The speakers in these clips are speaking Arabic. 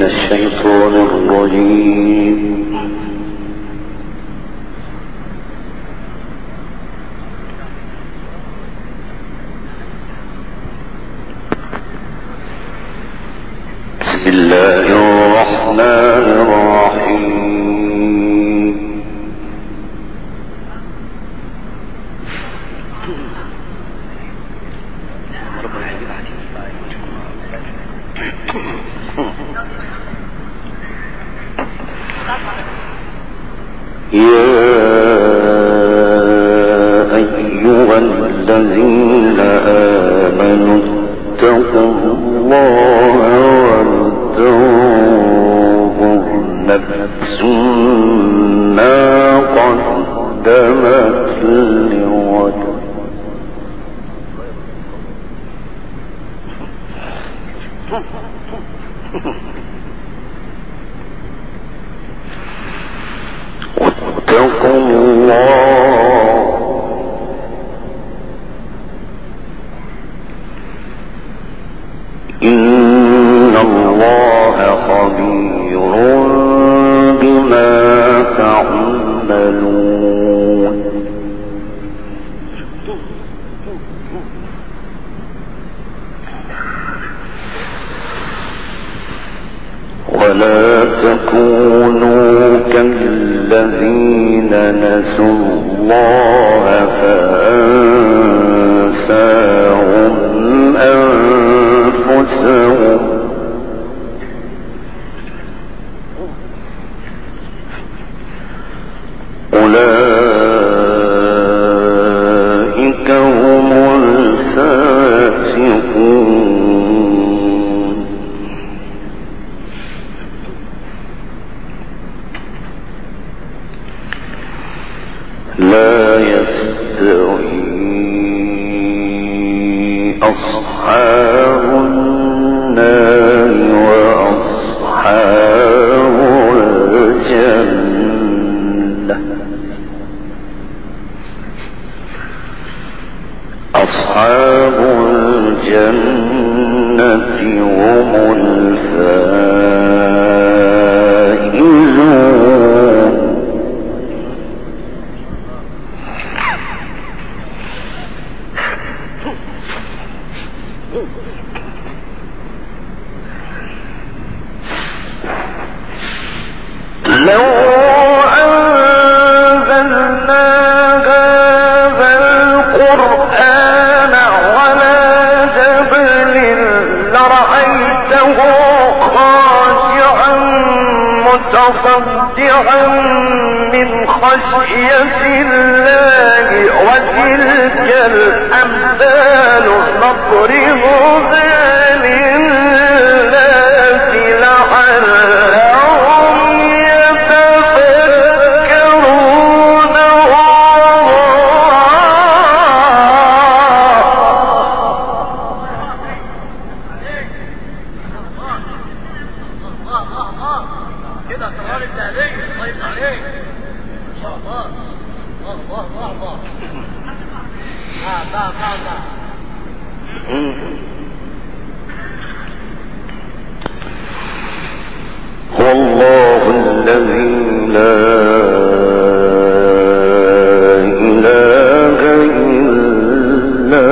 من الشيطان الرجيم. بسم الله الرحمن الرحيم. يا أيها الذين آمنوا اتقوا الله ولتنظر نفس ما قدمت لغد واتقوا الله إن الله خبير بما تعملون. ولا تكونوا كالذين نسوا الله فأنساهم أنفسهم أولئك هم الفاسقون. لا يستوي أصحاب النار وأصحاب الجنة. أصحاب الجنة هم الفائزون. لو أنزلنا هذا القرآن على جبل لرأيته خاشعا متصدعا من خشية الله. وتلك الأمثال نضربها للناس لعلهم يتفكرون. كده كرار التهليل طيب عليك ان شاء الله. الله الله الله. هو الله الذي لا إله إلا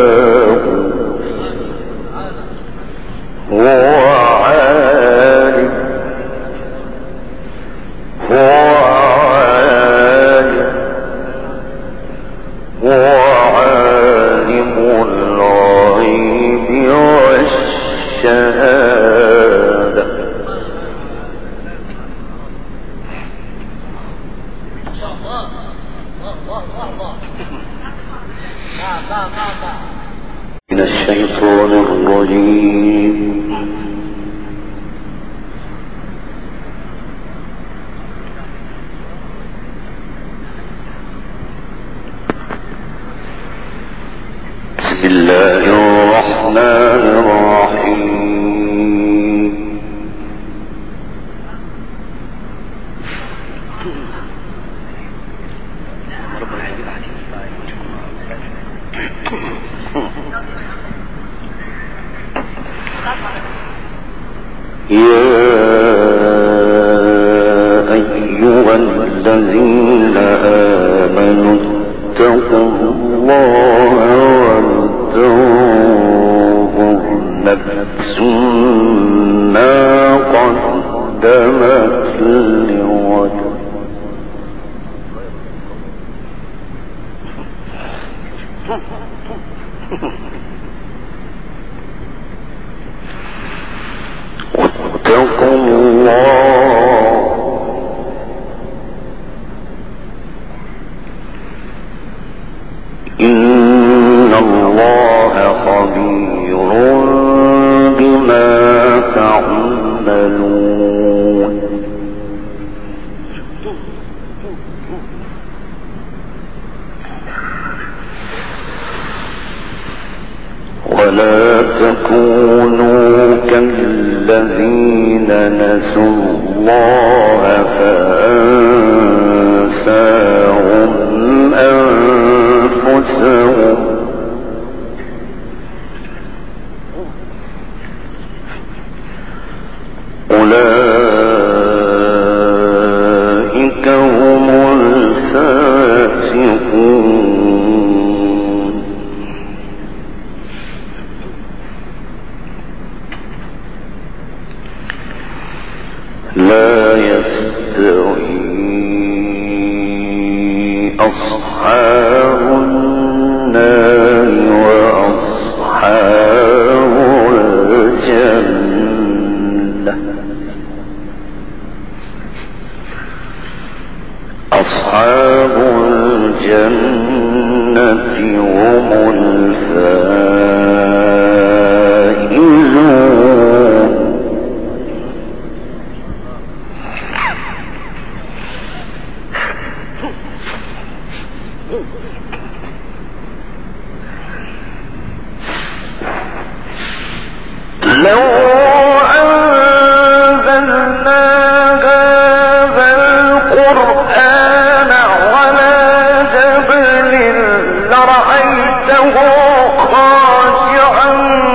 هو. وعالم الغيب والشهادة. الذين آمنوا اتقوا الله ولتنظر نفس ما قدمت لغد واتقوا الله إن الله خبير بما تعملون ولا تكونوا كالذين نسوا الله فأنساهم أنفسهم أولئك هم الفاسقون لا يستوي أصحاب النار وأصحاب الجنة أصحاب الجنة هم الفائزون لو أنزلنا هذا القرآن على جبل لرأيته خاشعا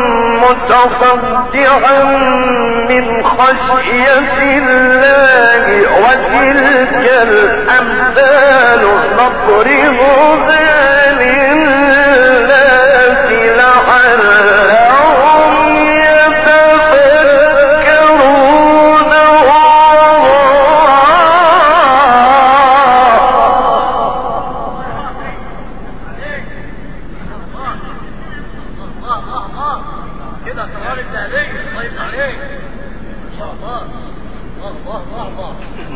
متصدعا من خشية الله وتلك الأمثال نضربها للناس لعلهم يتفكرون كده كمان التهليل طيب عليك ان شاء الله الله الله الله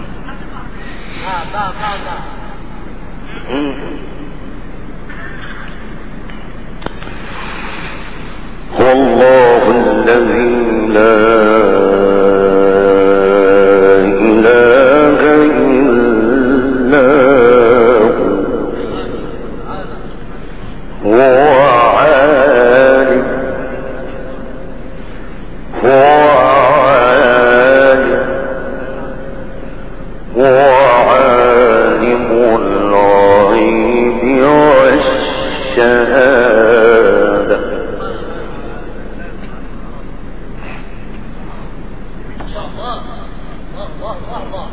هو الله الذي لا إله إلا هو عالم الغيب والشهادة ان شاء الله الله الله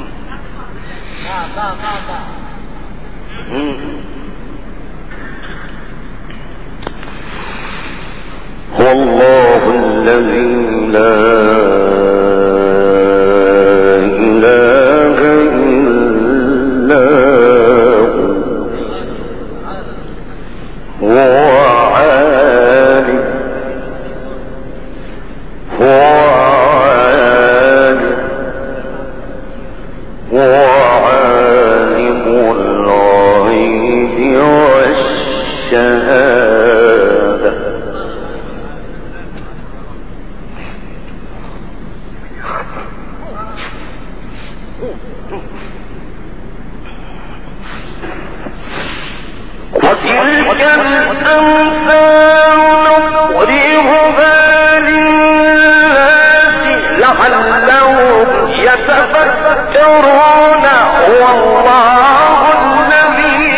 هو الله الذي لا إله إلا هو عالم الغيب والشهادة وتلك الأمثال نضربها للناس لعلهم يتفكرون والله الذي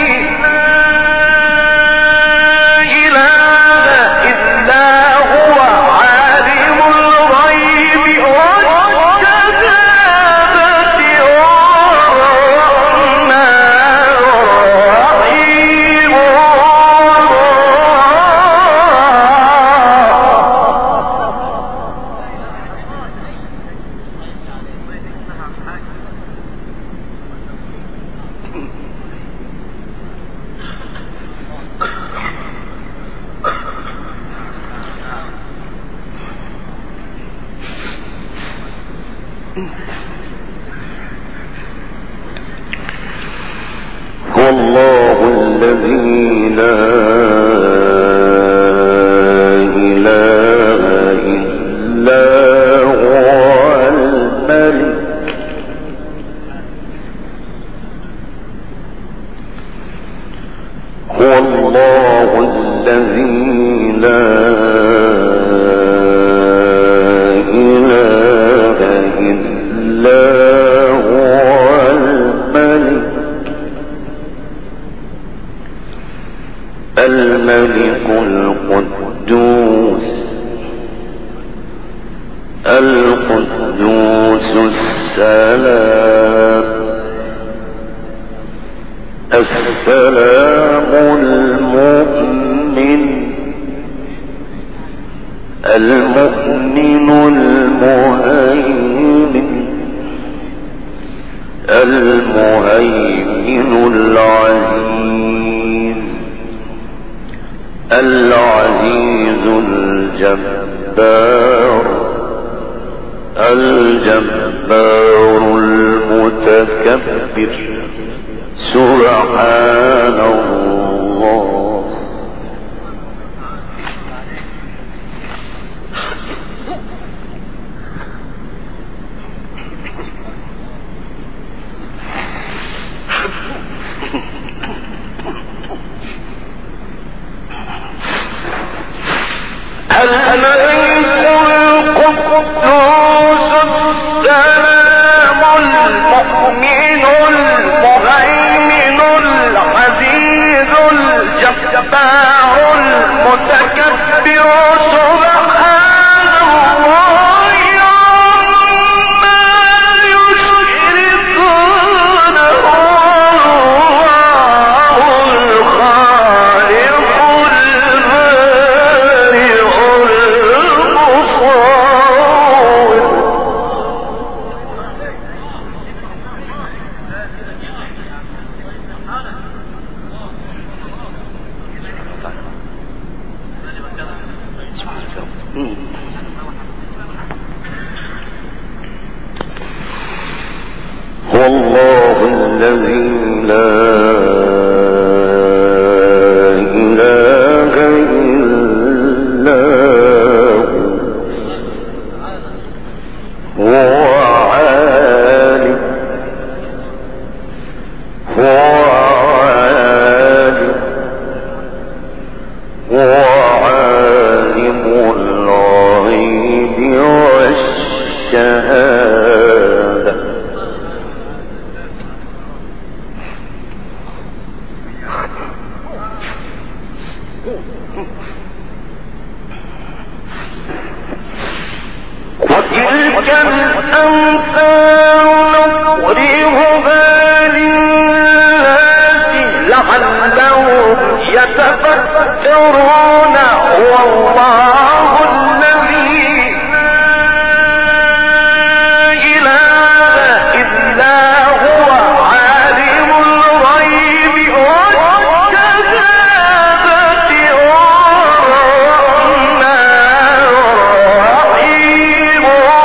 لا إله إلا هو عالم الغيب والشهادة هو الله الذي لا إله إلا هو الملك هو الله الذي لا إله إلا هو الملك القدوس السلام المؤمن المهيمن العزيز الجبار المتكبر سبحان الله هو الله الذي لا إله إلا هو عالم الغيب والشهادة وتلك الأمثال نضربها للناس لعلهم يتفكرون والله الذي لا إله إلا هو عالم الغيب والشهادة الرحمن الرحيم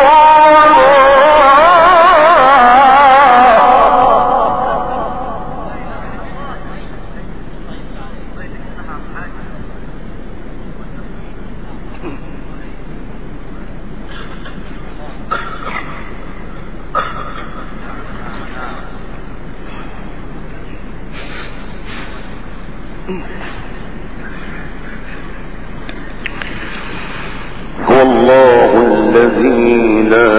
هو الله الذي لا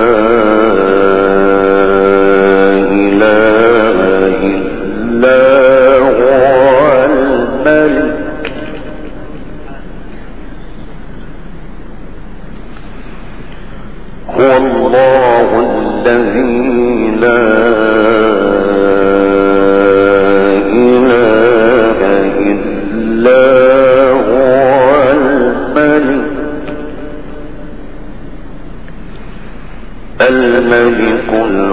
إله إلا هو الملك هو الله الذي لا إله إلا هو الملك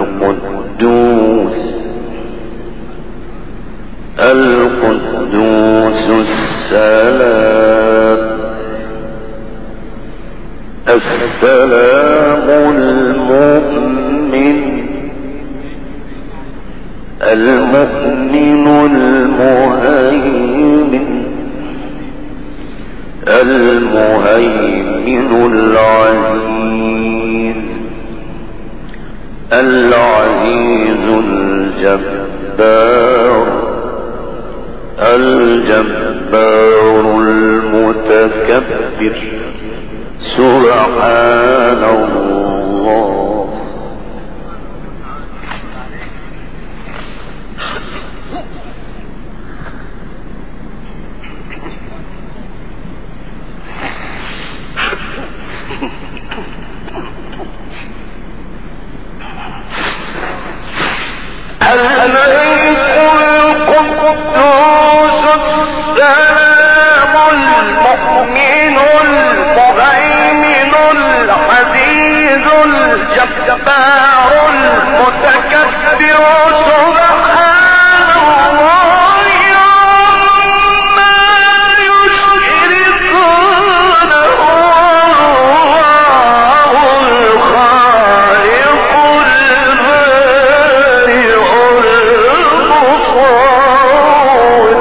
القدوس السلام المؤمن المهيمن العزيز الجبار المتكبر سبحان الله. الجبار المتكبر سبحان الله عما يشركون الله الخالق البارئ المصور.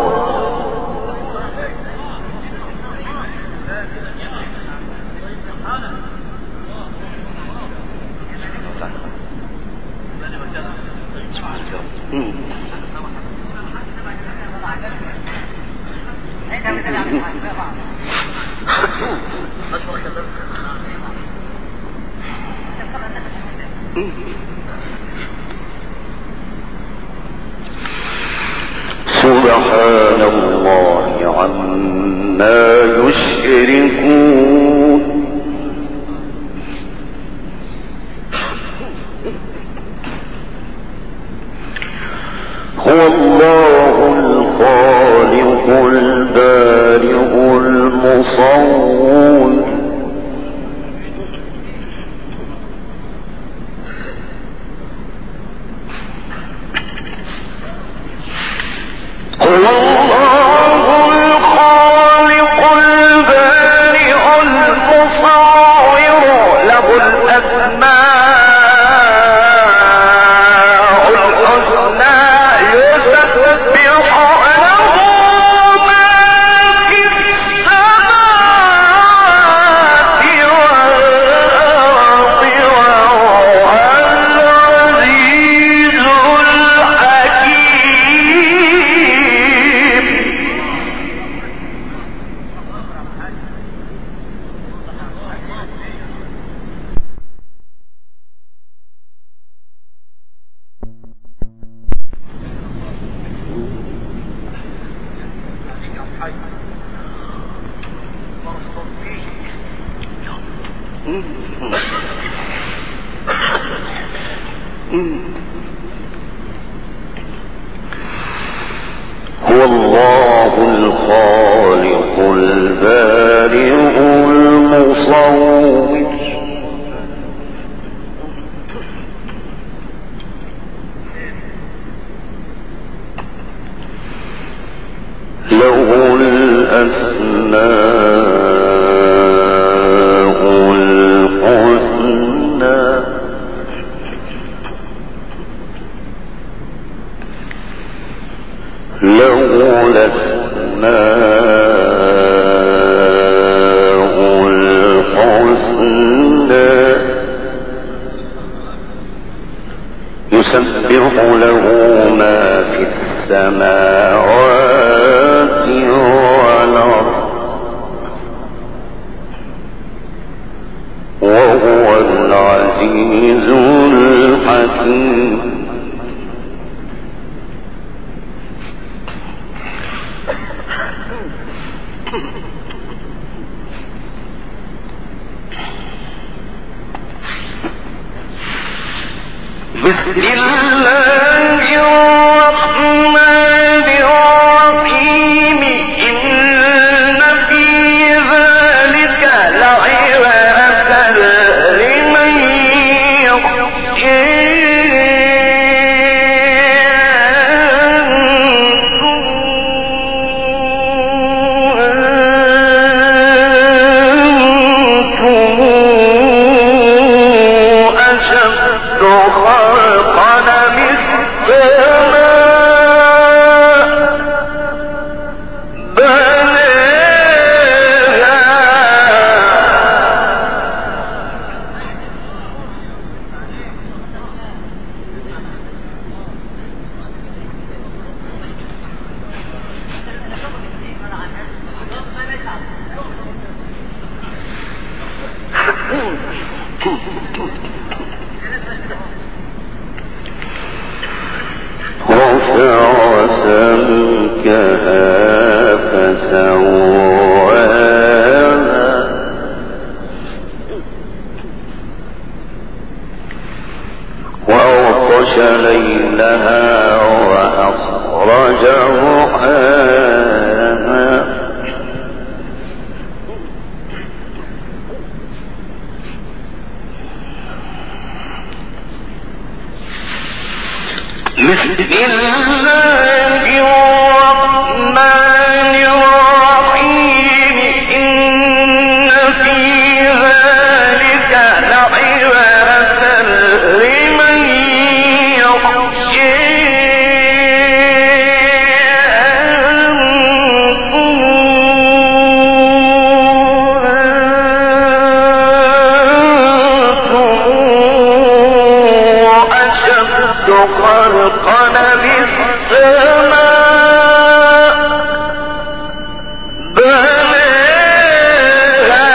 سبحان الله عما يشركون. هو الله الخالق البارئ المصور له الأسماء الحسنى يسبح له ما في السماوات والأرض وهو العزيز الحكيم. هو الله الخالق البارئ المصور له الأسماء الحسنى له الأسماء الحسنى يسبح له ما في السماوات والأرض وهو العزيز الحكيم. بسم الله الرحمن الرحيم. إن في ذلك لعبرة لمن يخشى. سمكها فسواها وأغطش ليلها وأخرج ضحاها بسم الله الرحمن الرحيم إن في ذلك لعبرة لمن يخشى خلقنا بالسماء بناها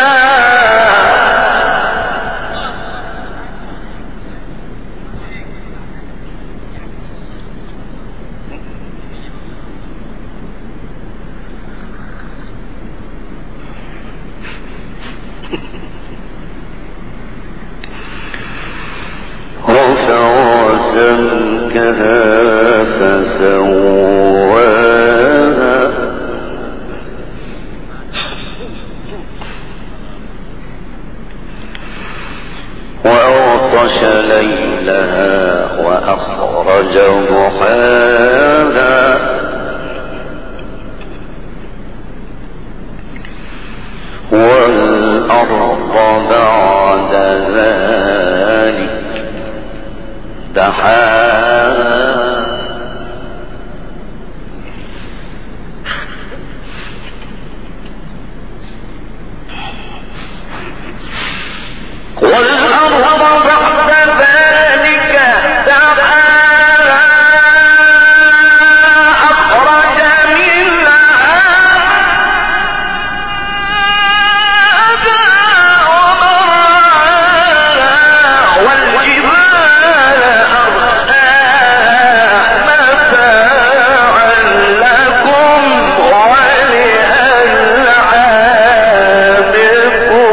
رفع سمكها فسواها وأغطش ليلها وأخرج ضحاها والأرض بعد ذلك دحاها والأرض بعد ذلك دحاها أخرج منها ومرعاها والجبال أرساها متاعا لكم ولأنعامكم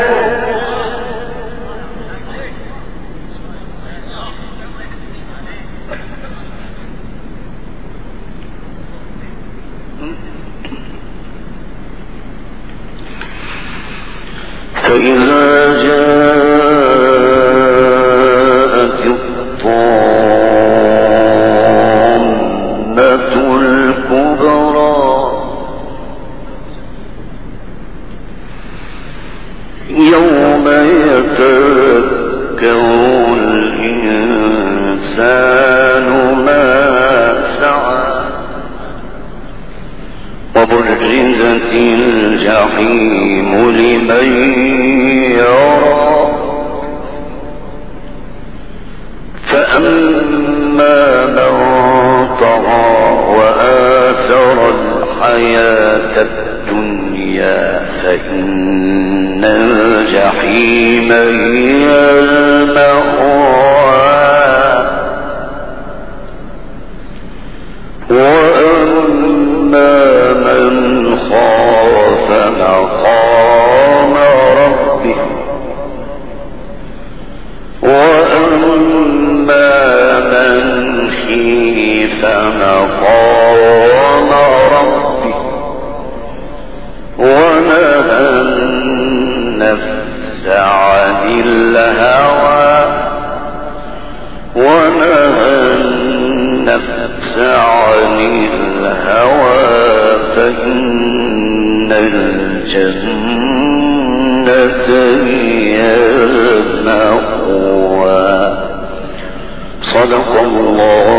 فإذا جاءت الطامة الكبرى يوم يتذكر الإنسان ما سعى وبرزت الجحيم لمن يرى فأما من طغى وآثر الحياة الدنيا فإن الجحيم هي المأوى وأما من خاف مقام ربه وأما من خيف مقام ربه ونهى النفس عن الهوى عن الهوى فإن الجنة هي المأوى. صدق الله